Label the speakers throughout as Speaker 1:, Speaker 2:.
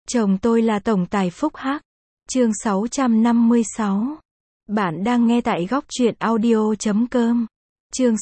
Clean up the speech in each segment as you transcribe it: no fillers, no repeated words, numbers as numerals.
Speaker 1: Chồng tôi là tổng tài Phúc Hắc. Chương 656. Bạn đang nghe tại góc truyện audio.com. Chương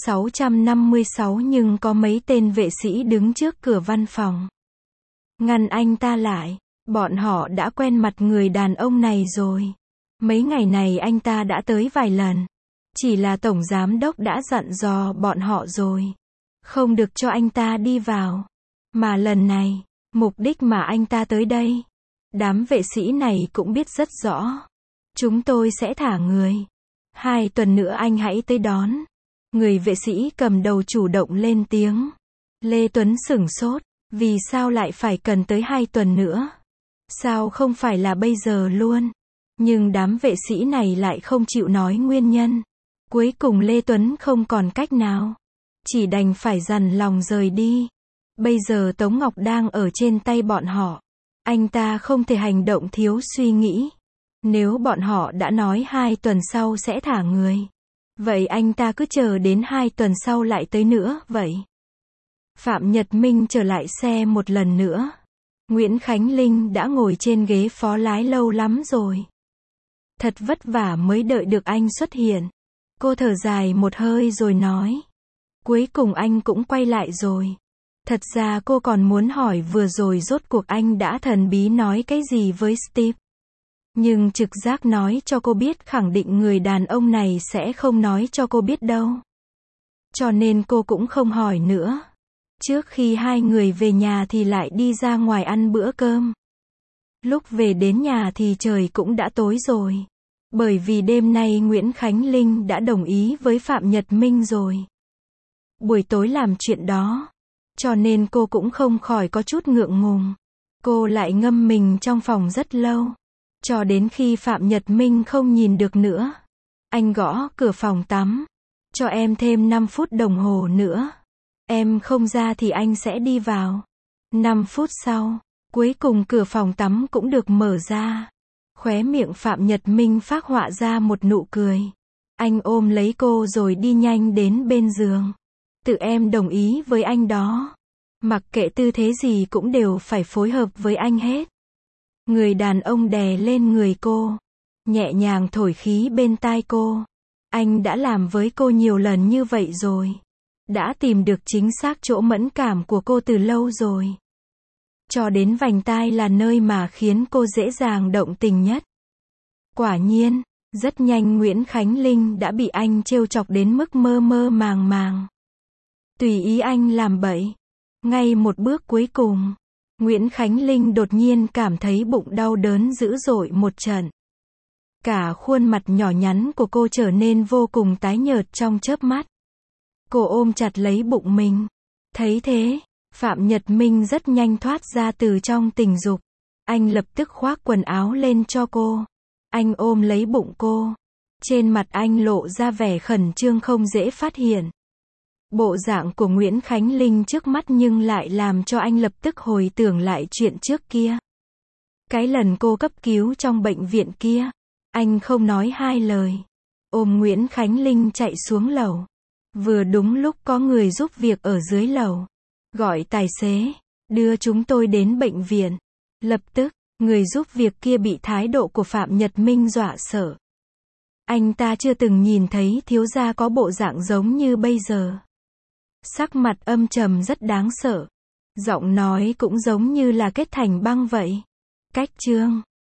Speaker 1: 656 nhưng có mấy tên vệ sĩ đứng trước cửa văn phòng. Ngăn anh ta lại. Bọn họ đã quen mặt người đàn ông này rồi. Mấy ngày này anh ta đã tới vài lần. Chỉ là tổng giám đốc đã dặn dò bọn họ rồi. Không được cho anh ta đi vào. Mà lần này, mục đích mà anh ta tới đây, đám vệ sĩ này cũng biết rất rõ. Chúng tôi sẽ thả người. 2 tuần nữa anh hãy tới đón. Người vệ sĩ cầm đầu chủ động lên tiếng. Lê Tuấn sửng sốt. Vì sao lại phải cần tới 2 tuần nữa? Sao không phải là bây giờ luôn? Nhưng đám vệ sĩ này lại không chịu nói nguyên nhân. Cuối cùng Lê Tuấn không còn cách nào. Chỉ đành phải dằn lòng rời đi. Bây giờ Tống Ngọc đang ở trên tay bọn họ. Anh ta không thể hành động thiếu suy nghĩ. Nếu bọn họ đã nói 2 tuần sau sẽ thả người, vậy anh ta cứ chờ đến 2 tuần sau lại tới nữa, vậy. Phạm Nhật Minh trở lại xe một lần nữa. Nguyễn Khánh Linh đã ngồi trên ghế phó lái lâu lắm rồi. Thật vất vả mới đợi được anh xuất hiện. Cô thở dài một hơi rồi nói. Cuối cùng anh cũng quay lại rồi. Thật ra cô còn muốn hỏi vừa rồi rốt cuộc anh đã thần bí nói cái gì với Steve. Nhưng trực giác nói cho cô biết khẳng định người đàn ông này sẽ không nói cho cô biết đâu. Cho nên cô cũng không hỏi nữa. Trước khi 2 người về nhà thì lại đi ra ngoài ăn bữa cơm. Lúc về đến nhà thì trời cũng đã tối rồi. Bởi vì đêm nay Nguyễn Khánh Linh đã đồng ý với Phạm Nhật Minh rồi. Buổi tối làm chuyện đó. Cho nên cô cũng không khỏi có chút ngượng ngùng. Cô lại ngâm mình trong phòng rất lâu. Cho đến khi Phạm Nhật Minh không nhìn được nữa. Anh gõ cửa phòng tắm. Cho em thêm 5 phút đồng hồ nữa. Em không ra thì anh sẽ đi vào. 5 phút sau, cuối cùng cửa phòng tắm cũng được mở ra. Khóe miệng Phạm Nhật Minh phác họa ra một nụ cười. Anh ôm lấy cô rồi đi nhanh đến bên giường. Tự em đồng ý với anh đó. Mặc kệ tư thế gì cũng đều phải phối hợp với anh hết. Người đàn ông đè lên người cô. Nhẹ nhàng thổi khí bên tai cô. Anh đã làm với cô nhiều lần như vậy rồi. Đã tìm được chính xác chỗ mẫn cảm của cô từ lâu rồi. Cho đến vành tai là nơi mà khiến cô dễ dàng động tình nhất. Quả nhiên, rất nhanh Nguyễn Khánh Linh đã bị anh trêu chọc đến mức mơ mơ màng màng. Tùy ý anh làm bậy. Ngay một bước cuối cùng, Nguyễn Khánh Linh đột nhiên cảm thấy bụng đau đớn dữ dội một trận. Cả khuôn mặt nhỏ nhắn của cô trở nên vô cùng tái nhợt trong chớp mắt. Cô ôm chặt lấy bụng mình. Thấy thế, Phạm Nhật Minh rất nhanh thoát ra từ trong tình dục. Anh lập tức khoác quần áo lên cho cô. Anh ôm lấy bụng cô. Trên mặt anh lộ ra vẻ khẩn trương không dễ phát hiện. Bộ dạng của Nguyễn Khánh Linh trước mắt nhưng lại làm cho anh lập tức hồi tưởng lại chuyện trước kia. Cái lần cô cấp cứu trong bệnh viện kia. Anh không nói 2 lời. Ôm Nguyễn Khánh Linh chạy xuống lầu. Vừa đúng lúc có người giúp việc ở dưới lầu. Gọi tài xế, đưa chúng tôi đến bệnh viện. Lập tức, người giúp việc kia bị thái độ của Phạm Nhật Minh dọa sợ. Anh ta chưa từng nhìn thấy thiếu gia có bộ dạng giống như bây giờ. Sắc mặt âm trầm rất đáng sợ. Giọng nói cũng giống như là kết thành băng vậy. Cách chương